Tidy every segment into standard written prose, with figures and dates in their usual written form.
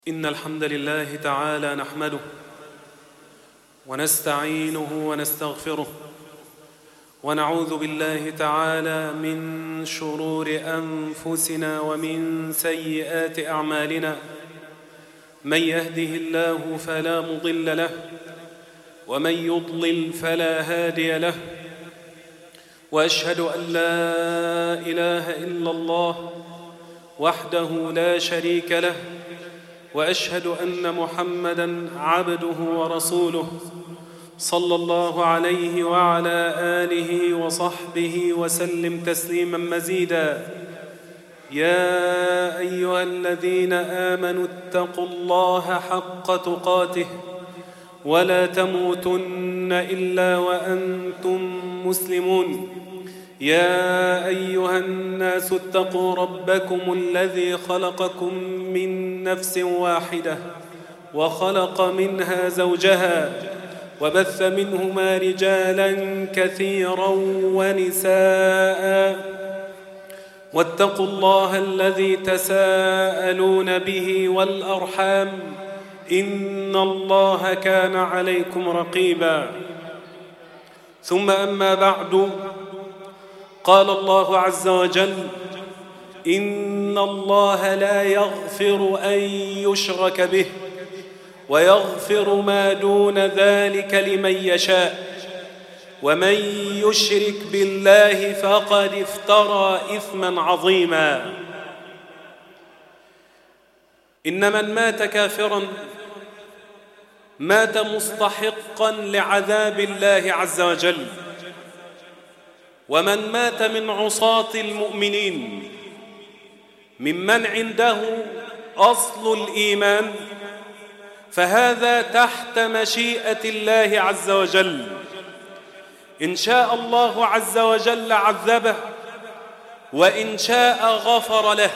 إن الحمد لله تعالى نحمده ونستعينه ونستغفره ونعوذ بالله تعالى من شرور أنفسنا ومن سيئات أعمالنا. من يهده الله فلا مضل له ومن يضلل فلا هادي له، وأشهد أن لا إله إلا الله وحده لا شريك له، وأشهد أن محمدًا عبده ورسوله صلى الله عليه وعلى آله وصحبه وسلم تسليماً مزيداً. يا أيها الذين آمنوا اتقوا الله حق تقاته ولا تموتن إلا وأنتم مسلمون. يا أيها الناس اتقوا ربكم الذي خلقكم من نفس واحدة وخلق منها زوجها وبث منهما رجالا كثيرا ونساء، واتقوا الله الذي تساءلون به والأرحام إن الله كان عليكم رقيبا. ثم أما بعد، قال الله عز وجل: إن الله لا يغفر أن يشرك به ويغفر ما دون ذلك لمن يشاء، ومن يشرك بالله فقد افترى إثما عظيما. إن من مات كافرا مات مستحقا لعذاب الله عز وجل، ومن مات من عصاة المؤمنين ممن عنده أصل الإيمان فهذا تحت مشيئة الله عز وجل. إن شاء الله عز وجل عذبه، وإن شاء غفر له.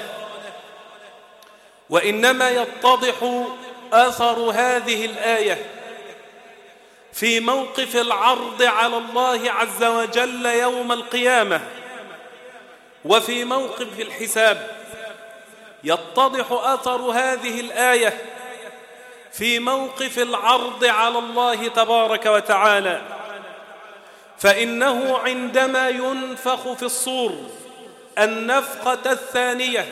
وإنما يتضح أثر هذه الآية في موقف العرض على الله عز وجل يوم القيامة، وفي موقف الحساب. يتضح أثر هذه الآية في موقف العرض على الله تبارك وتعالى، فإنه عندما ينفخ في الصور النفخة الثانية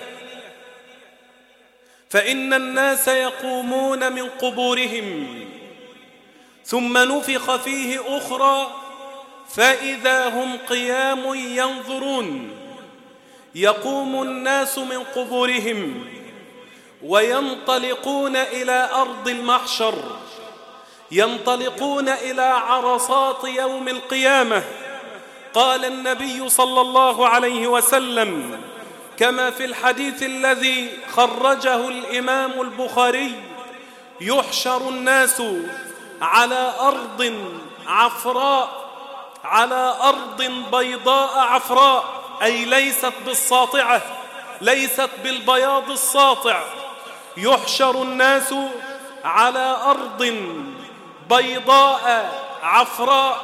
فإن الناس يقومون من قبورهم، ثم نفخ فيه أخرى فإذا هم قيام ينظرون. يقوم الناس من قبورهم وينطلقون إلى أرض المحشر، ينطلقون إلى عرصات يوم القيامة. قال النبي صلى الله عليه وسلم كما في الحديث الذي خرجه الإمام البخاري: يحشر الناس على أرض عفراء، على أرض بيضاء عفراء، أي ليست بالساطعة، ليست بالبياض الساطع. يحشر الناس على أرض بيضاء عفراء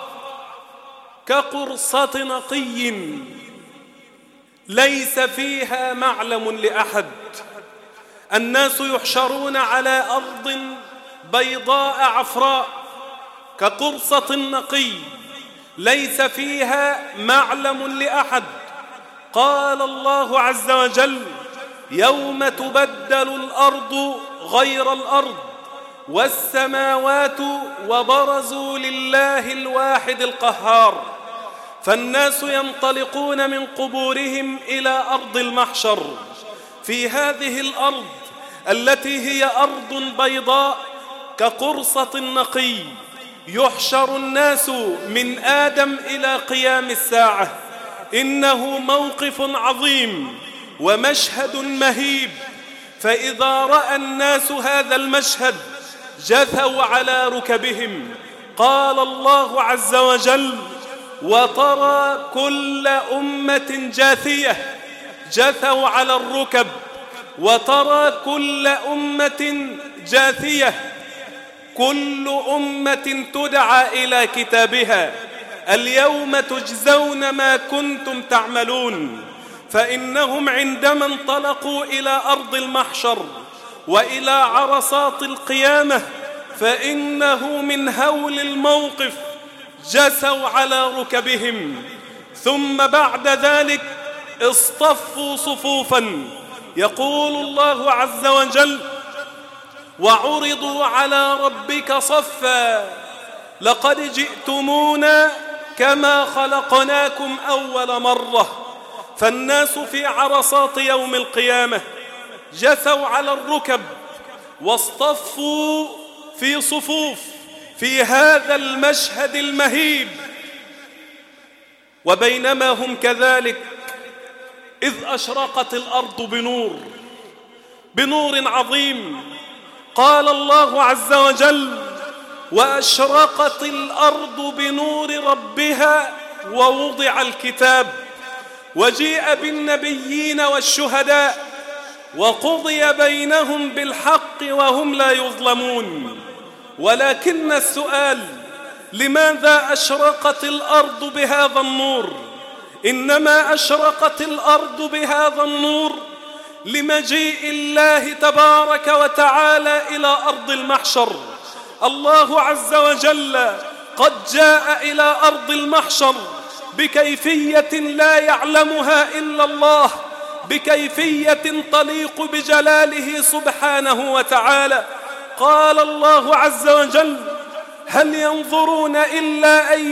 كقرصة نقي ليس فيها معلم لأحد. الناس يحشرون على أرض بيضاء عفراء كقرصة نقي ليس فيها معلم لأحد. قال الله عز وجل: يوم تبدل الأرض غير الأرض والسماوات وبرزوا لله الواحد القهار. فالناس ينطلقون من قبورهم إلى أرض المحشر. في هذه الأرض التي هي أرض بيضاء كقرصة نقي يحشر الناس من آدم إلى قيام الساعة. إنه موقف عظيم ومشهد مهيب، فإذا رأى الناس هذا المشهد جثوا على ركبهم. قال الله عز وجل: وترى كل أمة جاثية، جثوا على الركب. وترى كل أمة جاثية، كل أمة تدعى إلى كتابها: اليوم تجزون ما كنتم تعملون. فإنهم عندما انطلقوا إلى أرض المحشر وإلى عرصات القيامة، فإنه من هول الموقف جثوا على ركبهم، ثم بعد ذلك اصطفوا صفوفا. يقول الله عز وجل: وعرضوا على ربك صفا لقد جئتمونا كما خلقناكم أول مرة. فالناس في عرصات يوم القيامة جثوا على الركب واصطفوا في صفوف في هذا المشهد المهيب. وبينما هم كذلك إذ أشرقت الأرض بنور عظيم. قال الله عز وجل: وأشرقت الأرض بنور ربها ووضع الكتاب وجيء بالنبيين والشهداء وقضي بينهم بالحق وهم لا يظلمون. ولكن السؤال: لماذا أشرقت الأرض بهذا النور؟ إنما أشرقت الأرض بهذا النور لمجيء الله تبارك وتعالى إلى أرض المحشر. الله عز وجل قد جاء إلى أرض المحشر بكيفية لا يعلمها إلا الله، بكيفية تليق بجلاله سبحانه وتعالى. قال الله عز وجل: هل ينظرون إلا أن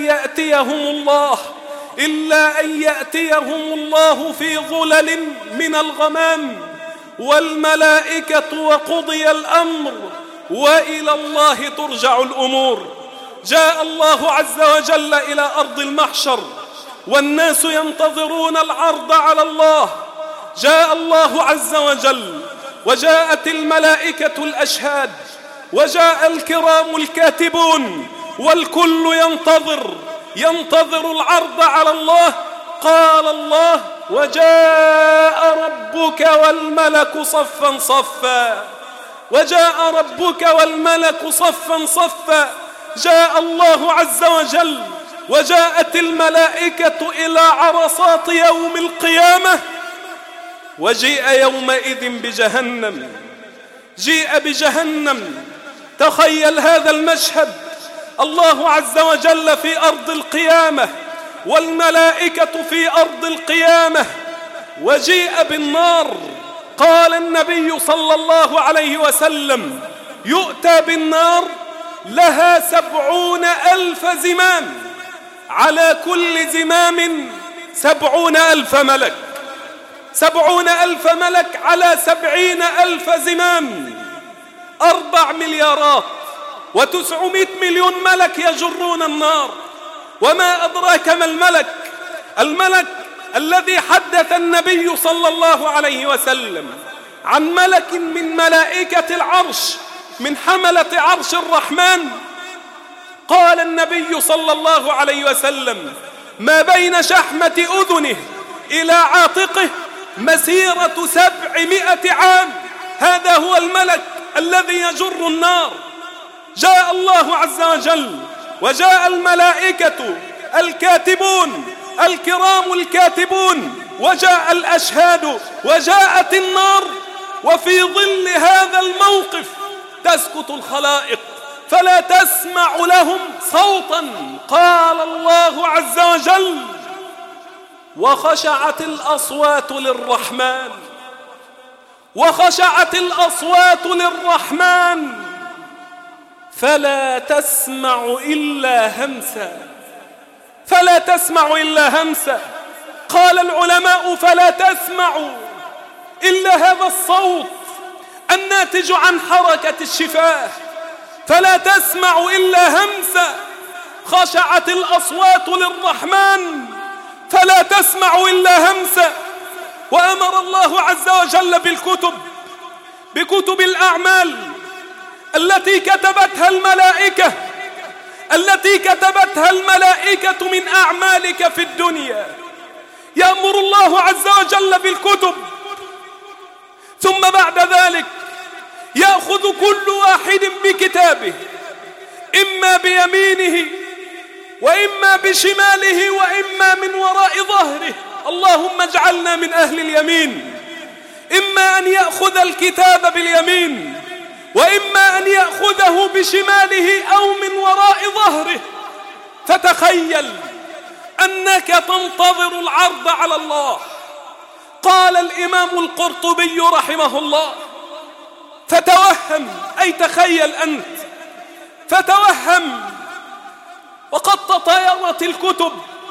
يأتيهم الله في ظلل من الغمام والملائكة وقضي الأمر وإلى الله ترجع الأمور. جاء الله عز وجل إلى أرض المحشر والناس ينتظرون العرض على الله. جاء الله عز وجل وجاءت الملائكة الأشهاد وجاء الكرام الكاتبون، والكل ينتظر العرض على الله. قال الله: وجاء ربك والملك صفا صفا. وجاء ربك والملك صفا صفا. جاء الله عز وجل وجاءت الملائكة إلى عرصات يوم القيامة، وجيء يومئذ بجهنم. جيء بجهنم. تخيل هذا المشهد، الله عز وجل في أرض القيامة والملائكة في أرض القيامة، وجيء بالنار. قال النبي صلى الله عليه وسلم: يؤتى بالنار لها 70,000 زمام، على كل زمام 70,000 ملك. 70,000 ملك على 70,000 زمام، 4,900,000,000 ملك يجرون النار. وما أدراك ما الملك الذي حدث النبي صلى الله عليه وسلم عن ملك من ملائكة العرش، من حملة عرش الرحمن. قال النبي صلى الله عليه وسلم: ما بين شحمة أذنه إلى عاتقه مسيرة 700 عام. هذا هو الملك الذي يجر النار. جاء الله عز وجل وجاء الملائكة الكاتبون الكرام الكاتبون، وجاء الأشهاد، وجاءت النار. وفي ظل هذا الموقف تسكت الخلائق فلا تسمع لهم صوتا. قال الله عز وجل: وخشعت الأصوات للرحمن. وخشعت الأصوات للرحمن فلا تسمع إلا همسا. فلا تسمع إلا همسا. قال العلماء: فلا تسمع إلا هذا الصوت الناتج عن حركة الشفاه. فلا تسمع إلا همسا. خشعت الأصوات للرحمن فلا تسمع إلا همسا. وأمر الله عز وجل بكتب الأعمال التي كتبتها الملائكة من أعمالك في الدنيا. يأمر الله عز وجل بالكتب، ثم بعد ذلك يأخذ كل واحد بكتابه، إما بيمينه وإما بشماله وإما من وراء ظهره. اللهم اجعلنا من أهل اليمين. إما أن يأخذ الكتاب باليمين وإما أن يأخذه بشماله أو من وراء ظهره. فتخيل أنك تنتظر العرض على الله. قال الإمام القرطبي رحمه الله: فتوهم، أي تخيل أنت، فتوهم وقد تطايرت الكتب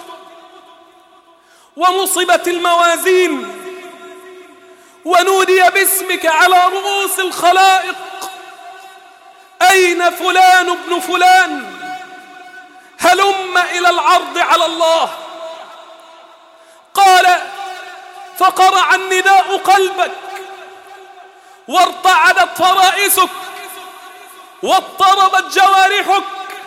ونصبت الموازين ونودي باسمك على رؤوس الخلائق: أين فلان ابن فلان؟ هلم إلى العرض على الله. قال: فقرع النداء قلبك وارتعدت فرائسك واضطربت جوارحك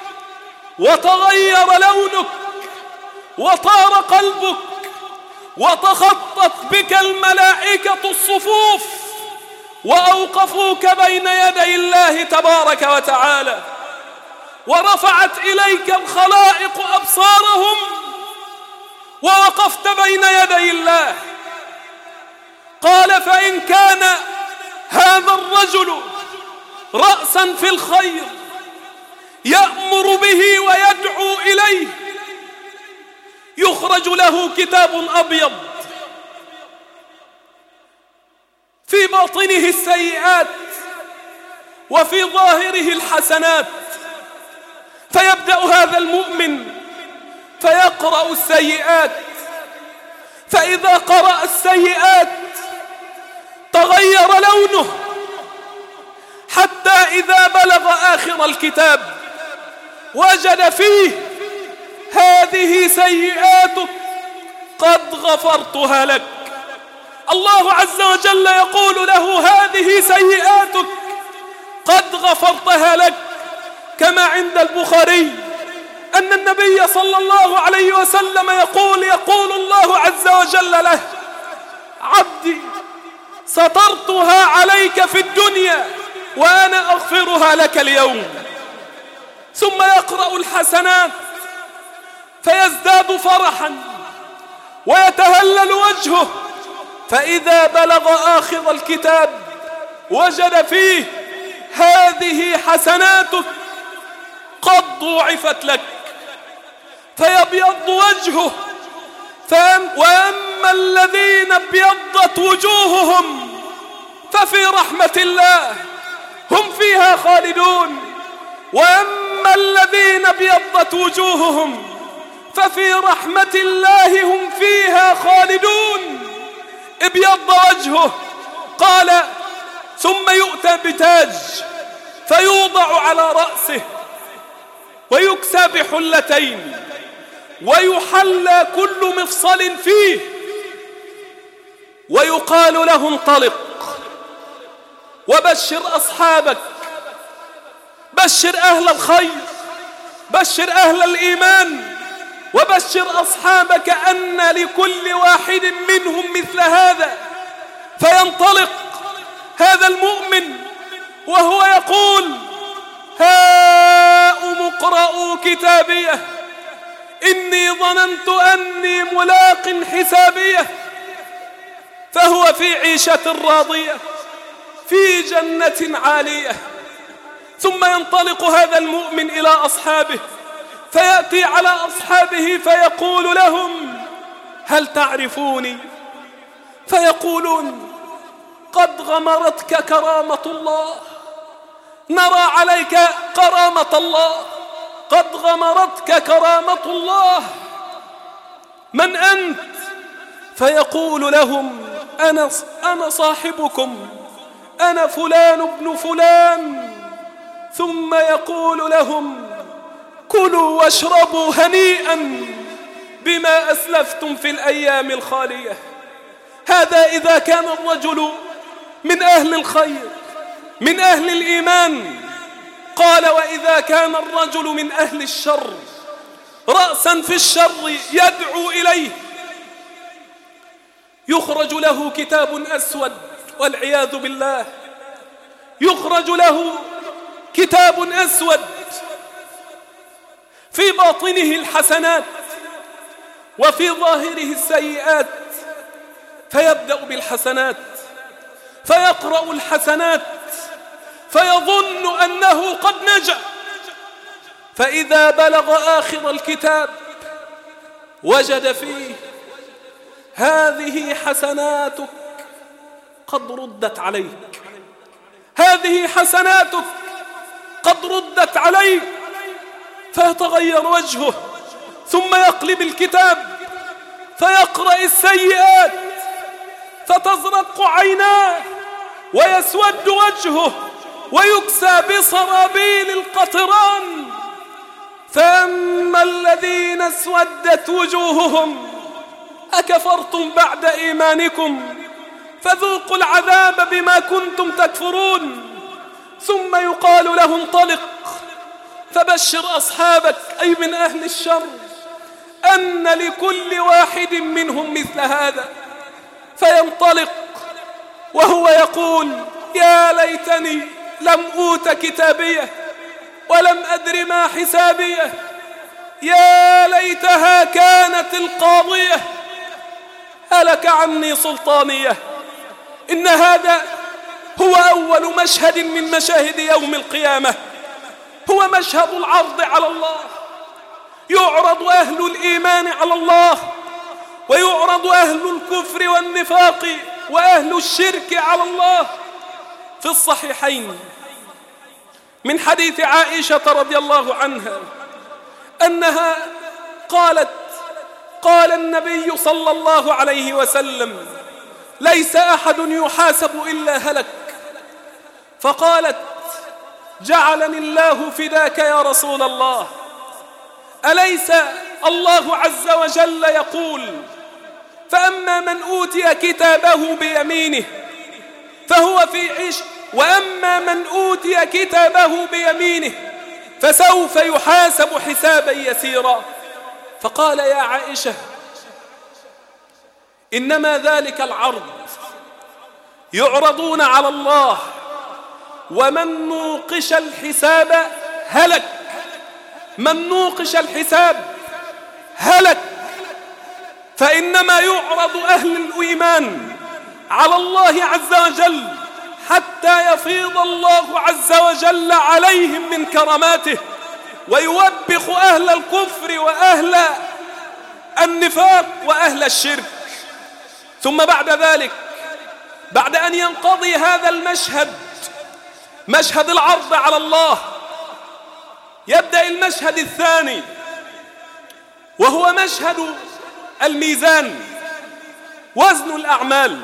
وتغير لونك وطار قلبك وتخطت بك الملائكة الصفوف وأوقفوك بين يدي الله تبارك وتعالى، ورفعت إليك الخلائق أبصارهم ووقفت بين يدي الله. قال: فإن كان هذا الرجل رأسا في الخير يأمر به ويدعو إليه، يخرج له كتاب أبيض في باطنه السيئات وفي ظاهره الحسنات، فيبدأ هذا المؤمن فيقرأ السيئات، فإذا قرأ السيئات تغير لونه حتى إذا بلغ آخر الكتاب وجد فيه: هذه سيئاتك قد غفرتها لك. الله عز وجل يقول له: هذه سيئاتك قد غفرتها لك. كما عند البخاري أن النبي صلى الله عليه وسلم يقول الله عز وجل له: عبدي سترتها عليك في الدنيا وأنا أغفرها لك اليوم. ثم يقرأ الحسنات فيزداد فرحا ويتهلل وجهه، فإذا بلغ آخر الكتاب وجد فيه: هذه حسناتك قد ضُعفت لك، فيبيض وجهه. وأما الذين ابيضت وجوههم ففي رحمة الله هم فيها خالدون، وأما الذين ابيضت وجوههم ففي رحمة الله هم فيها خالدون. ابيض وجهه. قال: ثم يؤتى بتاج فيوضع على رأسه ويكسى بحلتين ويحلى كل مفصل فيه ويقال له: انطلق وبشر أصحابك، بشر أهل الخير، بشر أهل الإيمان، وبشر أصحابك أن لكل واحد منهم مثل هذا. فينطلق هذا المؤمن وهو يقول: هاؤم اقرءوا كتابيه إني ظننت أني ملاق حسابيه. فهو في عيشة راضية في جنة عالية. ثم ينطلق هذا المؤمن إلى أصحابه فيأتي على أصحابه فيقول لهم: هل تعرفوني؟ فيقولون: قد غمرتك كرامة الله، نرى عليك كرامة الله، قد غمرتك كرامة الله. من أنت؟ فيقول لهم: أنا صاحبكم، أنا فلان ابن فلان. ثم يقول لهم: كلوا واشربوا هنيئا بما أسلفتم في الأيام الخالية. هذا إذا كان الرجل من أهل الخير من أهل الإيمان. قال: وإذا كان الرجل من أهل الشر رأسا في الشر يدعو إليه، يخرج له كتاب أسود والعياذ بالله، يخرج له كتاب أسود في باطنه الحسنات وفي ظاهره السيئات. فيبدأ بالحسنات فيقرأ الحسنات فيظن أنه قد نجا، فإذا بلغ آخر الكتاب وجد فيه: هذه حسناتك قد ردت عليك، هذه حسناتك قد ردت عليك. فيتغير وجهه، ثم يقلب الكتاب فيقرأ السيئات فتزرق عيناه ويسود وجهه ويكسى بصرابيل القطران. فأما الذين اسودت وجوههم أكفرتم بعد إيمانكم فذوقوا العذاب بما كنتم تكفرون. ثم يقال له: انطلق فبشر أصحابك، أي من أهل الشر، أن لكل واحد منهم مثل هذا. فينطلق وهو يقول: يا ليتني لم أوت كتابيه ولم أدر ما حسابيه، يا ليتها كانت القاضية، هلك عني سلطانية. إن هذا هو أول مشهد من مشاهد يوم القيامة، هو مشهد العرض على الله. يعرض أهل الإيمان على الله، ويعرض أهل الكفر والنفاق وأهل الشرك على الله. في الصحيحين من حديث عائشة رضي الله عنها أنها قالت: قال النبي صلى الله عليه وسلم: ليس أحد يحاسب إلا هلك. فقالت: جعلني الله فداك يا رسول الله، أليس الله عز وجل يقول: فأما من أوتي كتابه بيمينه فهو في عيش، وأما من أوتي كتابه بيمينه فسوف يحاسب حسابا يسيرا. فقال: يا عائشة، إنما ذلك العرض، يعرضون على الله، ومن نوقش الحساب هلك، من نوقش الحساب هلك. فإنما يعرض أهل الإيمان على الله عز وجل حتى يفيض الله عز وجل عليهم من كراماته، ويوبخ أهل الكفر وأهل النفاق وأهل الشرك. ثم بعد ذلك، بعد أن ينقضي هذا المشهد، مشهد العرض على الله، يبدأ المشهد الثاني، وهو مشهد الميزان، وزن الأعمال.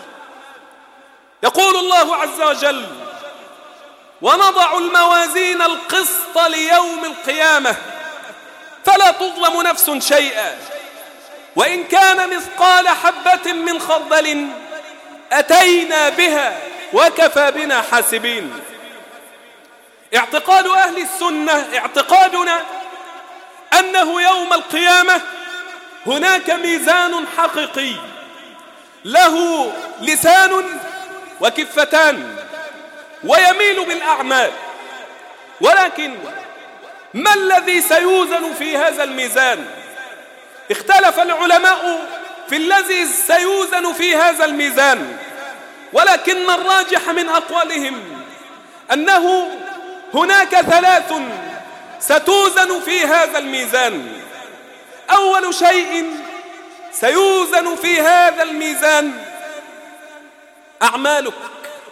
يقول الله عز وجل: ونضع الموازين القسط ليوم القيامة فلا تظلم نفس شيئا وإن كان مثقال حبة من خردل أتينا بها وكفى بنا حاسبين. اعتقاد أهل السنة، اعتقادنا أنه يوم القيامة هناك ميزان حقيقي له لسان وكفتان ويميل بالأعمال، ولكن ما الذي سيوزن في هذا الميزان؟ اختلف العلماء في الذي سيوزن في هذا الميزان، ولكن الراجح من أقوالهم أنه هناك ثلاث ستوزن في هذا الميزان. أول شيء سيوزن في هذا الميزان أعمالك.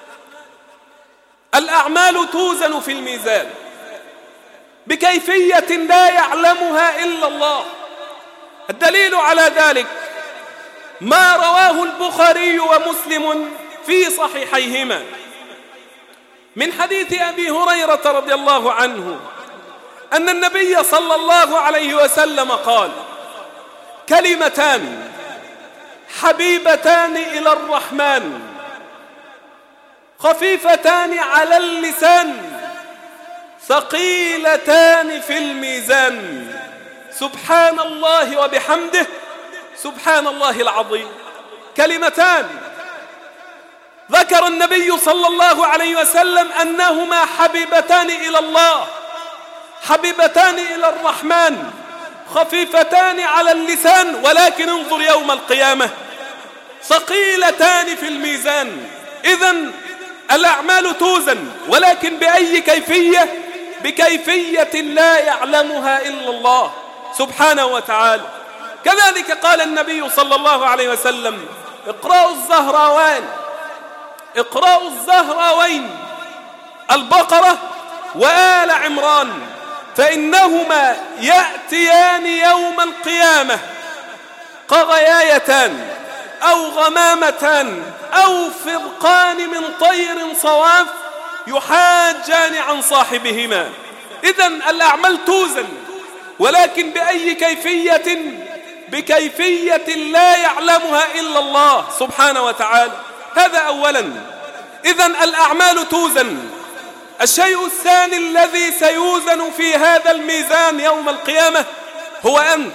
الأعمال توزن في الميزان بكيفية لا يعلمها إلا الله. الدليل على ذلك ما رواه البخاري ومسلم في صحيحيهما من حديث أبي هريرة رضي الله عنه أن النبي صلى الله عليه وسلم قال: كلمتان حبيبتان إلى الرحمن خفيفتان على اللسان ثقيلتان في الميزان، سبحان الله وبحمده سبحان الله العظيم. كلمتان ذكر النبي صلى الله عليه وسلم أنهما حبيبتان إلى الله، حبيبتان إلى الرحمن، خفيفتان على اللسان، ولكن انظر يوم القيامة ثقيلتان في الميزان. إذن الأعمال توزن، ولكن بأي كيفية؟ بكيفية لا يعلمها إلا الله سبحانه وتعالى. كذلك قال النبي صلى الله عليه وسلم: اقرأوا الزهراوين البقرة وآل عمران، فإنهما يأتيان يوم القيامة كغيايتان أو غمامتان أو فرقان من طير صواف يحاجان عن صاحبهما. إذن الأعمال توزن، ولكن بأي كيفية؟ بكيفية لا يعلمها إلا الله سبحانه وتعالى. هذا أولا. إذن الأعمال توزن. الشيء الثاني الذي سيوزن في هذا الميزان يوم القيامة هو أنت،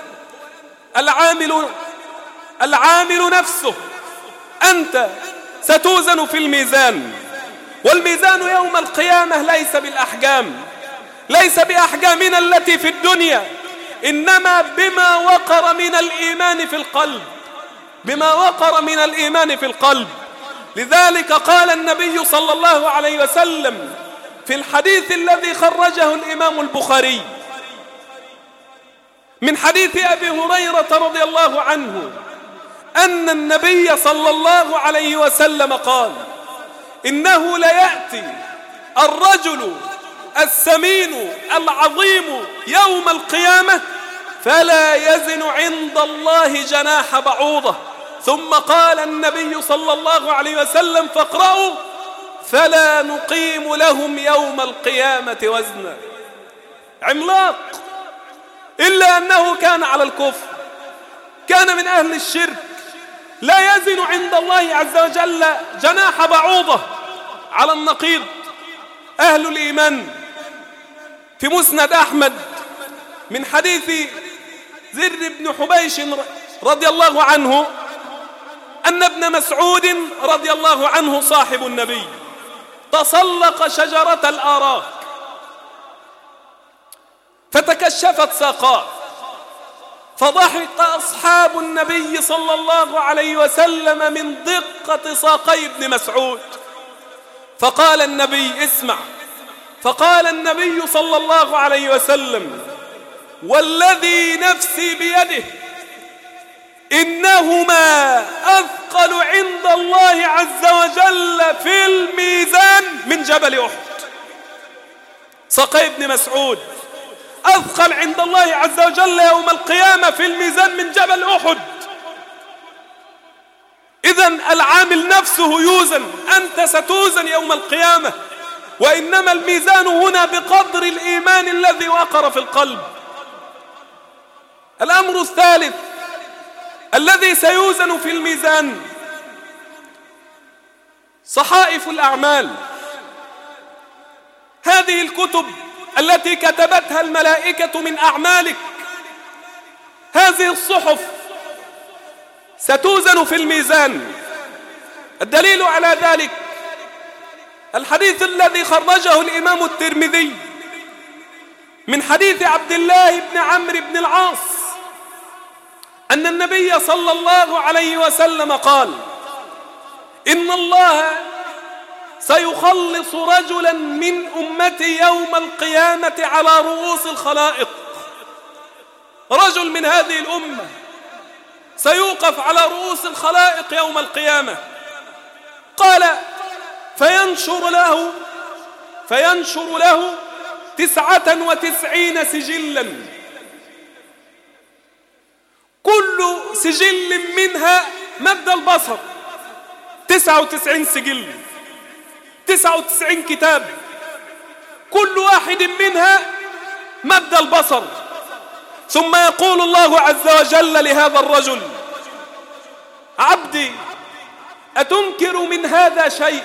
العامل نفسه. أنت ستوزن في الميزان، والميزان يوم القيامة ليس بالأحجام، ليس بأحجامنا التي في الدنيا، إنما بما وقر من الإيمان في القلب، بما وقر من الإيمان في القلب. لذلك قال النبي صلى الله عليه وسلم في الحديث الذي خرجه الإمام البخاري من حديث أبي هريرة رضي الله عنه أن النبي صلى الله عليه وسلم قال: إنه ليأتي الرجل السمين العظيم يوم القيامة فلا يزن عند الله جناح بعوضة. ثم قال النبي صلى الله عليه وسلم: فاقرأوا: فلا نقيم لهم يوم القيامة وزنا. عملاق، إلا أنه كان على الكفر، كان من أهل الشرك، لا يزن عند الله عز وجل جناح بعوضة. على النقيض أهل الإيمان في مسند أحمد من حديث زر بن حبيش رضي الله عنه أن ابن مسعود رضي الله عنه صاحب النبي تسلق شجرة الآراك فتكشفت ساقاه، فضحك أصحاب النبي صلى الله عليه وسلم من دقة ساقي ابن مسعود. فقال النبي: اسمع. فقال النبي صلى الله عليه وسلم: والذي نفسي بيده إنهما أثقل عند الله عز وجل في الميزان من جبل أحد. ساقي ابن مسعود أثقل عند الله عز وجل يوم القيامة في الميزان من جبل أحد. إذن العامل نفسه يوزن، أنت ستوزن يوم القيامة، وإنما الميزان هنا بقدر الإيمان الذي وقر في القلب. الأمر الثالث الذي سيوزن في الميزان صحائف الأعمال. هذه الكتب التي كتبتها الملائكة من أعمالك، هذه الصحف ستوزن في الميزان. الدليل على ذلك الحديث الذي خرجه الإمام الترمذي من حديث عبد الله بن عمرو بن العاص أن النبي صلى الله عليه وسلم قال: إن الله سيخلص رجلا من أمتي يوم القيامة على رؤوس الخلائق. رجل من هذه الأمة سيوقف على رؤوس الخلائق يوم القيامة. قال: فينشر له 99 سجلا، كل سجل منها مد البصر. 99 سجل، 99 كتاب، كل واحد منها مد البصر. ثم يقول الله عز وجل لهذا الرجل: عبدي أتنكر من هذا شيء؟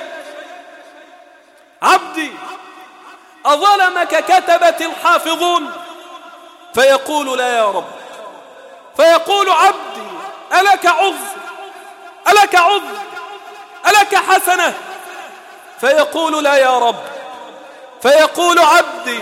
عبدي أظلمك كتبة الحافظون؟ فيقول: لا يا رب. فيقول: عبدي ألك عذر؟ ألك عذر؟ ألك حسنة؟ فيقول: لا يا رب. فيقول: عبدي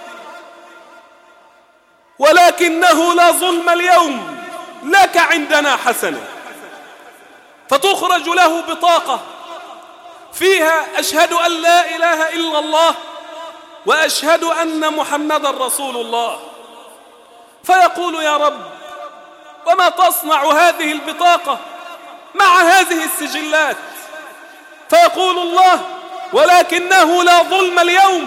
ولكنه لا ظلم اليوم، لك عندنا حسنة. فتخرج له بطاقة فيها أشهد أن لا إله إلا الله وأشهد أن محمدا رسول الله، فيقول يا رب وما تصنع هذه البطاقة مع هذه السجلات؟ فيقول الله ولكنه لا ظلم اليوم.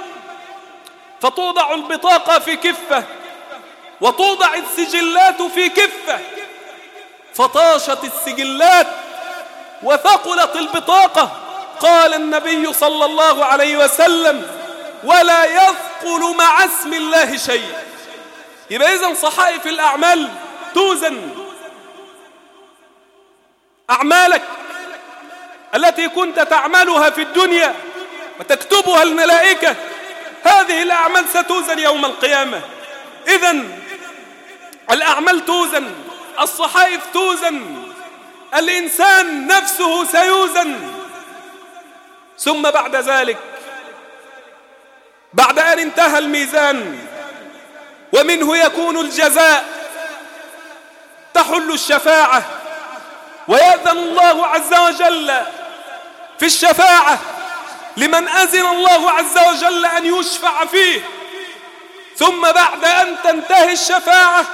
فتوضع البطاقة في كفة وتوضع السجلات في كفة، فطاشت السجلات وثقلت البطاقة. قال النبي صلى الله عليه وسلم ولا يثقل مع اسم الله شيء. يبقى إذن صحائف الأعمال توزن. أعمالك التي كنت تعملها في الدنيا وتكتبها الملائكة، هذه الأعمال ستوزن يوم القيامة. إذن الأعمال توزن، الصحائف توزن، الإنسان نفسه سيوزن. ثم بعد ذلك، بعد أن انتهى الميزان ومنه يكون الجزاء، تحل الشفاعة، ويأذن الله عز وجل في الشفاعة لمن أذن الله عز وجل أن يشفع فيه. ثم بعد أن تنتهي الشفاعة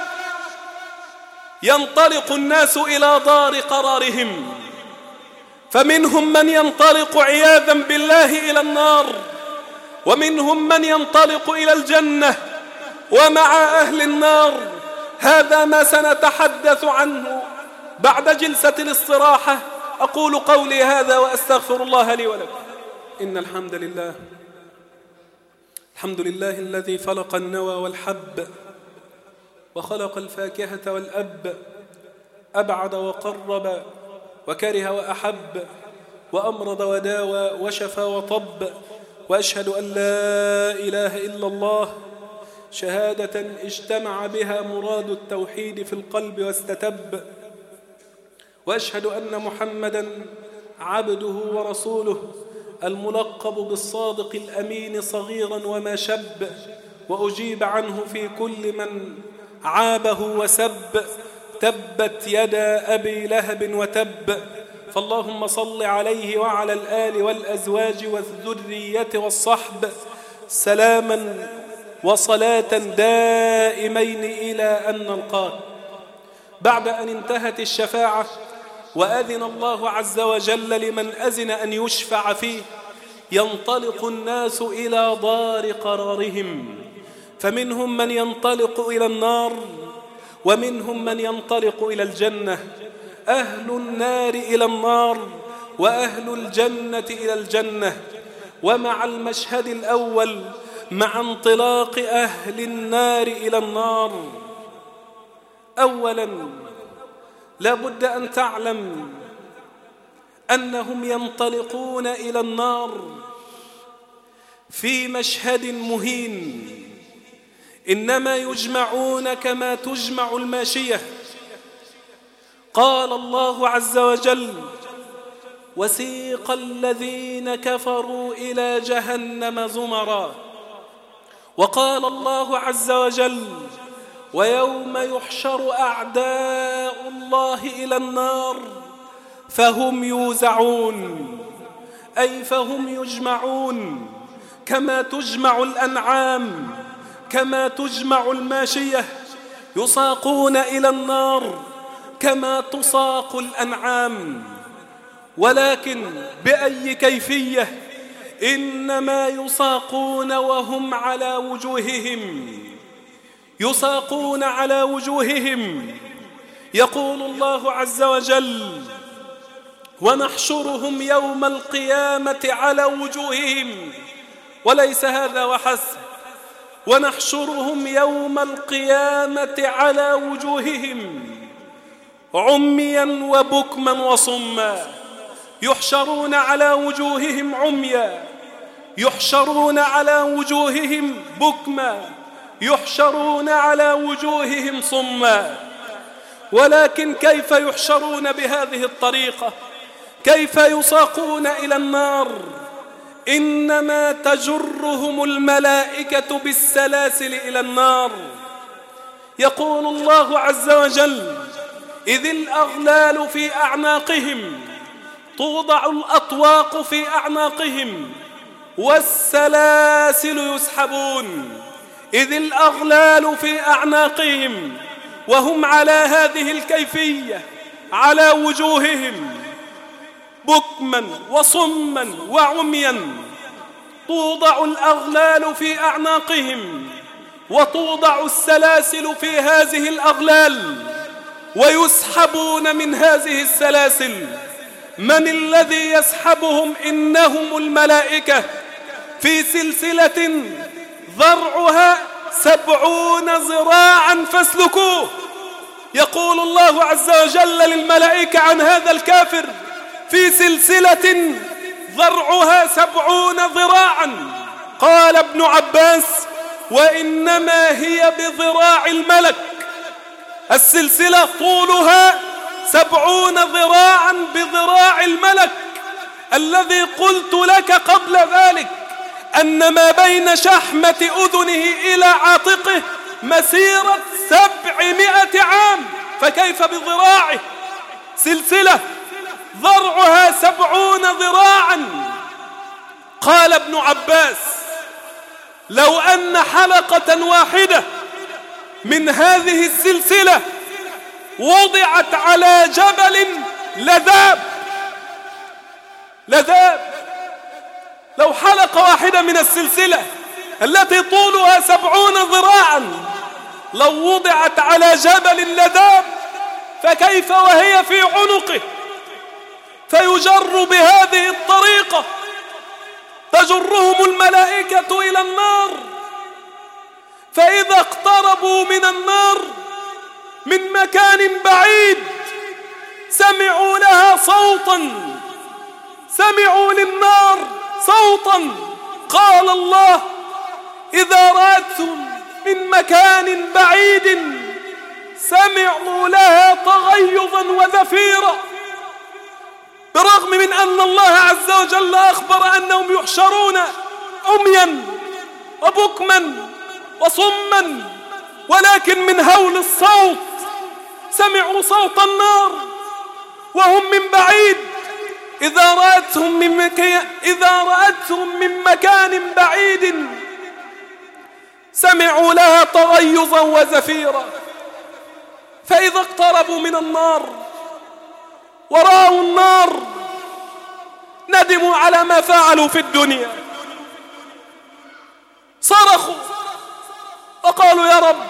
ينطلق الناس إلى دار قرارهم، فمنهم من ينطلق عياذا بالله إلى النار، ومنهم من ينطلق إلى الجنة. ومع أهل النار هذا ما سنتحدث عنه بعد جلسة الاستراحة. أقول قولي هذا وأستغفر الله لي ولكم. إن الحمد لله، الحمد لله الذي فلق النوى والحب وخلق الفاكهة والأب، أبعد وقرب وكره وأحب، وأمرض وداوى وشفى وطب. وأشهد أن لا إله إلا الله شهادة اجتمع بها مراد التوحيد في القلب واستتب. وأشهد أن محمدًا عبده ورسوله الملقب بالصادق الأمين صغيرا وما شب، وأجيب عنه في كل من عابه وسب. تبت يدا أبي لهب وتب. فاللهم صل عليه وعلى الآل والأزواج والذرية والصحب سلاما وصلاة دائمين إلى أن نلقاك. بعد أن انتهت الشفاعة وأذن الله عز وجل لمن أذن أن يشفع فيه، ينطلق الناس إلى دار قرارهم، فمنهم من ينطلق إلى النار ومنهم من ينطلق إلى الجنة. أهل النار إلى النار وأهل الجنة إلى الجنة. ومع المشهد الأول، مع انطلاق أهل النار إلى النار، أولاً لا بد أن تعلم أنهم ينطلقون إلى النار في مشهد مهين، إنما يجمعون كما تجمع الماشية. قال الله عز وجل وسيق الذين كفروا إلى جهنم زمرا. وقال الله عز وجل ويوم يحشر أعداء الله إلى النار فهم يوزعون، أي فهم يجمعون كما تجمع الأنعام، كما تجمع الماشية، يساقون إلى النار كما تساق الأنعام. ولكن بأي كيفية؟ إنما يساقون وهم على وجوههم، يساقون على وجوههم. يقول الله عز وجل ونحشرهم يوم القيامة على وجوههم. وليس هذا وحسب، ونحشرهم يوم القيامة على وجوههم عميا وبكما وصما. يحشرون على وجوههم عميا، يحشرون على وجوههم بكما، يحشرون على وجوههم صما. ولكن كيف يحشرون بهذه الطريقة؟ كيف يساقون إلى النار؟ إنما تجرهم الملائكة بالسلاسل إلى النار. يقول الله عز وجل إذ الأغلال في أعناقهم توضع الأطواق في أعناقهم والسلاسل يسحبون، إذ الأغلال في أعناقهم وهم على هذه الكيفية على وجوههم بكما وصما وعميا. توضع الأغلال في أعناقهم وتوضع السلاسل في هذه الأغلال ويسحبون من هذه السلاسل. من الذي يسحبهم؟ إنهم الملائكة في سلسلة ذرعها 70 ذراعا فاسلكوه. يقول الله عز وجل للملائكة عن هذا الكافر: في سلسلة ذرعها 70 ذراعا. قال ابن عباس: وإنما هي بذراع الملك. السلسلة طولها 70 ذراعا بذراع الملك، الذي قلت لك قبل ذلك أن ما بين شحمة أذنه إلى عاتقه مسيرة 700 عام، فكيف بذراعه؟ سلسلة ذرعها 70 ذراعا. قال ابن عباس: لو أن حلقة واحدة من هذه السلسلة وضعت على جبل لذاب. لو حلقة واحدة من السلسلة التي طولها 70 ذراعا لو وضعت على جبل لذاب، فكيف وهي في عنقه؟ فيجر بهذه الطريقة، تجرهم الملائكة إلى النار. فإذا اقتربوا من النار من مكان بعيد سمعوا لها صوتا، سمعوا للنار صوتا. قال الله: إذا رأتهم من مكان بعيد سمعوا لها تغيظا وزفيرا. برغم من أن الله عز وجل أخبر أنهم يحشرون عميا وبكما وصما، ولكن من هول الصوت سمعوا صوت النار وهم من بعيد. إذا رأتهم من مكان بعيد سمعوا لها تغيظا وزفيرا. فإذا اقتربوا من النار ورأوا النار ندموا على ما فعلوا في الدنيا، صرخوا وقالوا: يا رب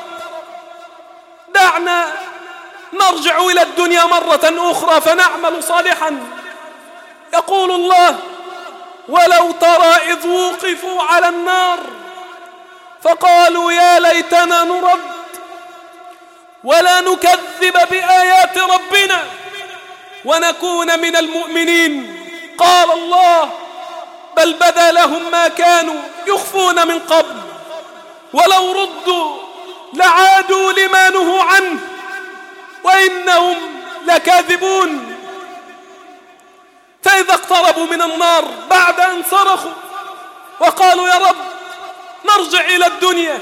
دعنا نرجع إلى الدنيا مرة أخرى فنعمل صالحا. يقول الله: ولو ترى إذ وقفوا على النار فقالوا يا ليتنا نرد ولا نكذب بآيات ربنا ونكون من المؤمنين. قال الله: بل بدا لهم ما كانوا يخفون من قبل ولو ردوا لعادوا لما نهوا عنه وإنهم لكاذبون. فإذا اقتربوا من النار بعد أن صرخوا وقالوا يا رب نرجع إلى الدنيا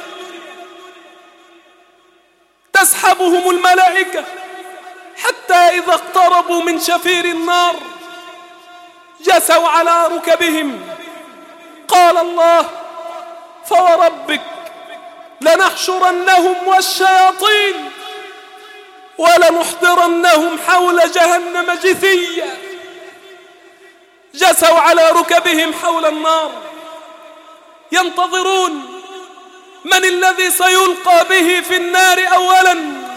تسحبهم الملائكة حتى إذا اقتربوا من شفير النار جسوا على ركبهم. قال الله: فوربك لنحشرنهم والشياطين ولنحضرنهم حول جهنم جثيا. جسوا على ركبهم حول النار ينتظرون من الذي سيلقى به في النار أولا.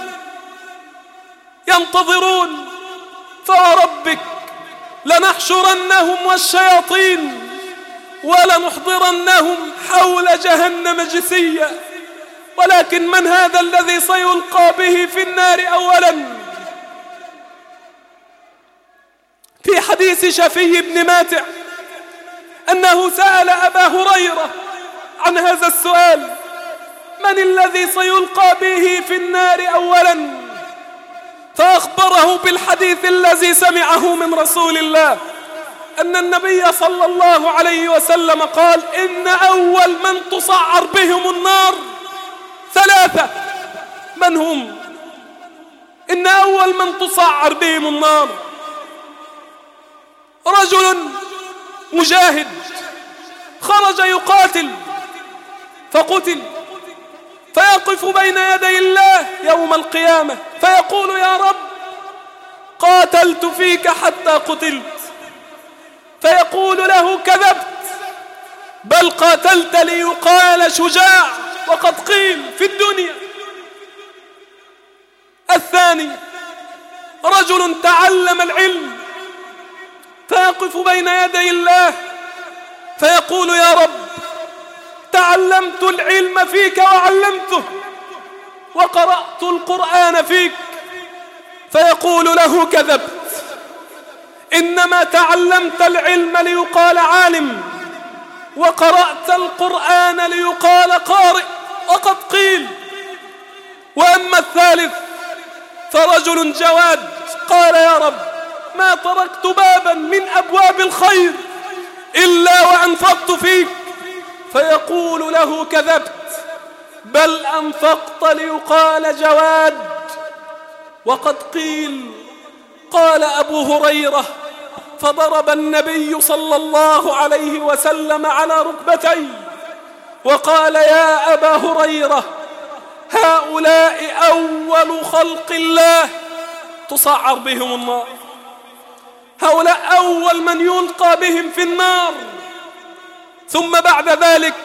ينتظرون: فوربك لنحشرنهم والشياطين ولنحضرنهم حول جهنم جثيا. ولكن من هذا الذي سيلقى به في النار أولا؟ في حديث شفي بن ماتع أنه سأل أبا هريرة عن هذا السؤال: من الذي سيلقى به في النار أولا؟ فأخبره بالحديث الذي سمعه من رسول الله أن النبي صلى الله عليه وسلم قال: إن أول من تصعر بهم النار ثلاثة. من هم؟ إن أول من تصعر بهم النار رجل مجاهد خرج يقاتل فقتل، فيقف بين يدي الله يوم القيامة فيقول: يا رب، قاتلت فيك حتى قتلت. فيقول له: كذبت، بل قاتلت ليقال شجاع، وقد قيل في الدنيا. الثاني رجل تعلم العلم فيقف بين يدي الله فيقول: يا رب، تعلمت العلم فيك وعلمته، وقرأت القرآن فيك. فيقول له: كذبت، إنما تعلمت العلم ليقال عالم، وقرأت القرآن ليقال قارئ، وقد قيل. وأما الثالث فرجل جواد قال: يا رب، ما تركت بابا من أبواب الخير إلا وأنفقت فيك. فيقول له: كذبت، بل أنفقت ليقال جواد، وقد قيل. قال أبو هريرة: فضرب النبي صلى الله عليه وسلم على ركبتيه وقال: يا أبا هريرة، هؤلاء أول خلق الله تصعر بهم النار، هؤلاء أول من يلقى بهم في النار. ثم بعد ذلك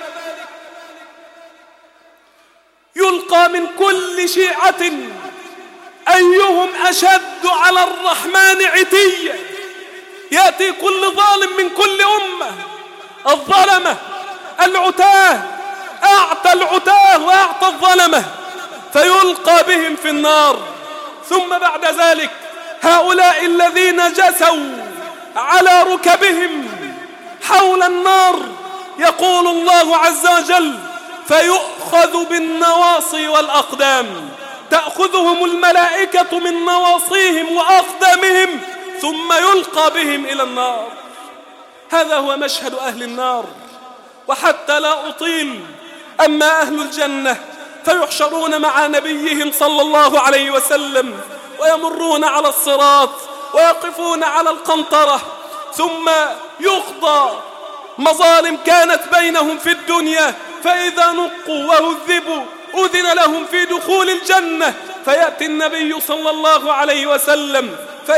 يلقى من كل شيعة أيهم أشد على الرحمن عتيا. يأتي كل ظالم من كل أمة، الظلمة العتاه، أعتى العتاه وأعتى الظلمة، فيلقى بهم في النار. ثم بعد ذلك هؤلاء الذين جسوا على ركبهم حول النار، يقول الله عز وجل: فيؤخذ بالنواصي والأقدام، تأخذهم الملائكة من نواصيهم وأقدامهم ثم يلقى بهم إلى النار. هذا هو مشهد أهل النار. وحتى لا أطيل، أما أهل الجنة فيحشرون مع نبيهم صلى الله عليه وسلم، ويمرون على الصراط ويقفون على القنطرة، ثم يقضى مظالم كانت بينهم في الدنيا، فإذا نقوا وهذبوا أذن لهم في دخول الجنة. فيأتي النبي صلى الله عليه وسلم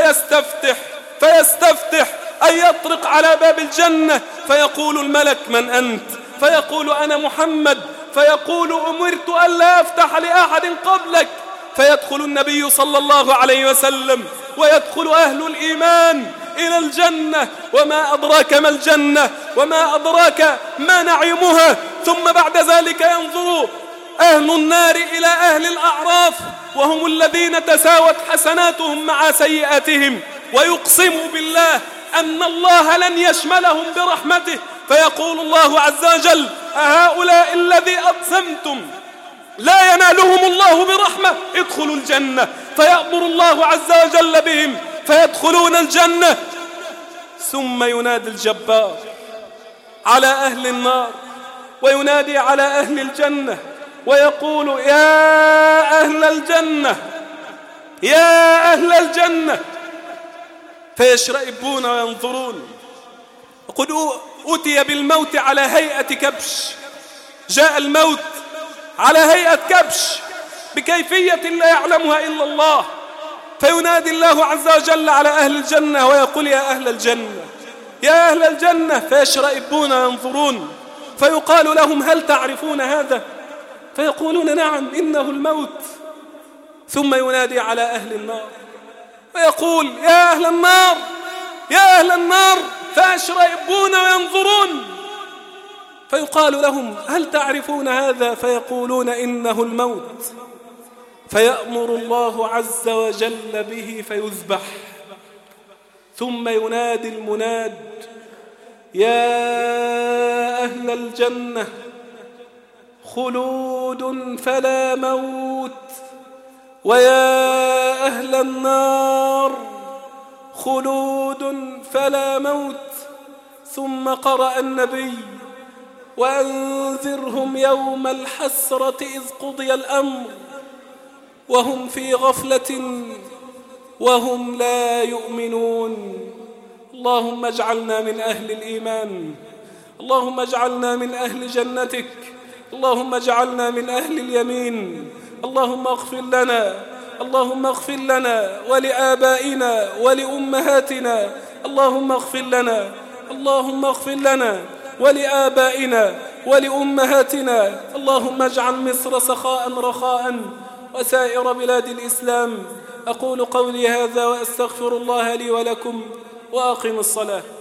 فيستفتح أن يطرق على باب الجنة، فيقول الملك: من أنت؟ فيقول: أنا محمد. فيقول: أمرت ألا أفتح لأحد قبلك. فيدخل النبي صلى الله عليه وسلم ويدخل أهل الإيمان إلى الجنة. وما أدراك ما الجنة، وما أدراك ما نعيمها. ثم بعد ذلك ينظر أهل النار إلى أهل الأعراف، وهم الذين تساوت حسناتهم مع سيئاتهم، ويقسموا بالله أن الله لن يشملهم برحمته. فيقول الله عز وجل: أهؤلاء الذي أقسمتم لا ينالهم الله برحمة، ادخلوا الجنة. فيأمر الله عز وجل بهم فيدخلون الجنة. ثم ينادي الجبار على أهل النار وينادي على أهل الجنة ويقول: يا أهل الجنة، يا أهل الجنة. فيشرئبون وينظرون. وقد أتي بالموت على هيئة كبش، جاء الموت على هيئة كبش بكيفية لا يعلمها إلا الله. فينادي الله عز وجل على أهل الجنة ويقول: يا أهل الجنة، يا أهل الجنة. فيشرئبون وينظرون. فيقال لهم: هل تعرفون هذا؟ فيقولون: نعم، إنه الموت. ثم ينادي على أهل النار ويقول: يا أهل النار، يا أهل النار. فيشرئبون وينظرون. فيقال لهم: هل تعرفون هذا؟ فيقولون: إنه الموت. فيأمر الله عز وجل به فيذبح. ثم ينادي المناد: يا أهل الجنة، خلود فلا موت، ويا أهل النار، خلود فلا موت. ثم قرأ النبي: وأنذرهم يوم الحسرة إذ قضي الأمر وهم في غفلة وهم لا يؤمنون. اللهم اجعلنا من أهل الإيمان، اللهم اجعلنا من أهل جنتك، اللهم اجعلنا من أهل اليمين. اللهم اغفر لنا، اللهم اغفر لنا ولآبائنا ولأمهاتنا، اللهم اغفر لنا، اللهم اغفر لنا ولآبائنا ولأمهاتنا. اللهم اجعل مصر سخاء رخاء وسائر بلاد الإسلام. أقول قولي هذا وأستغفر الله لي ولكم، وأقم الصلاة.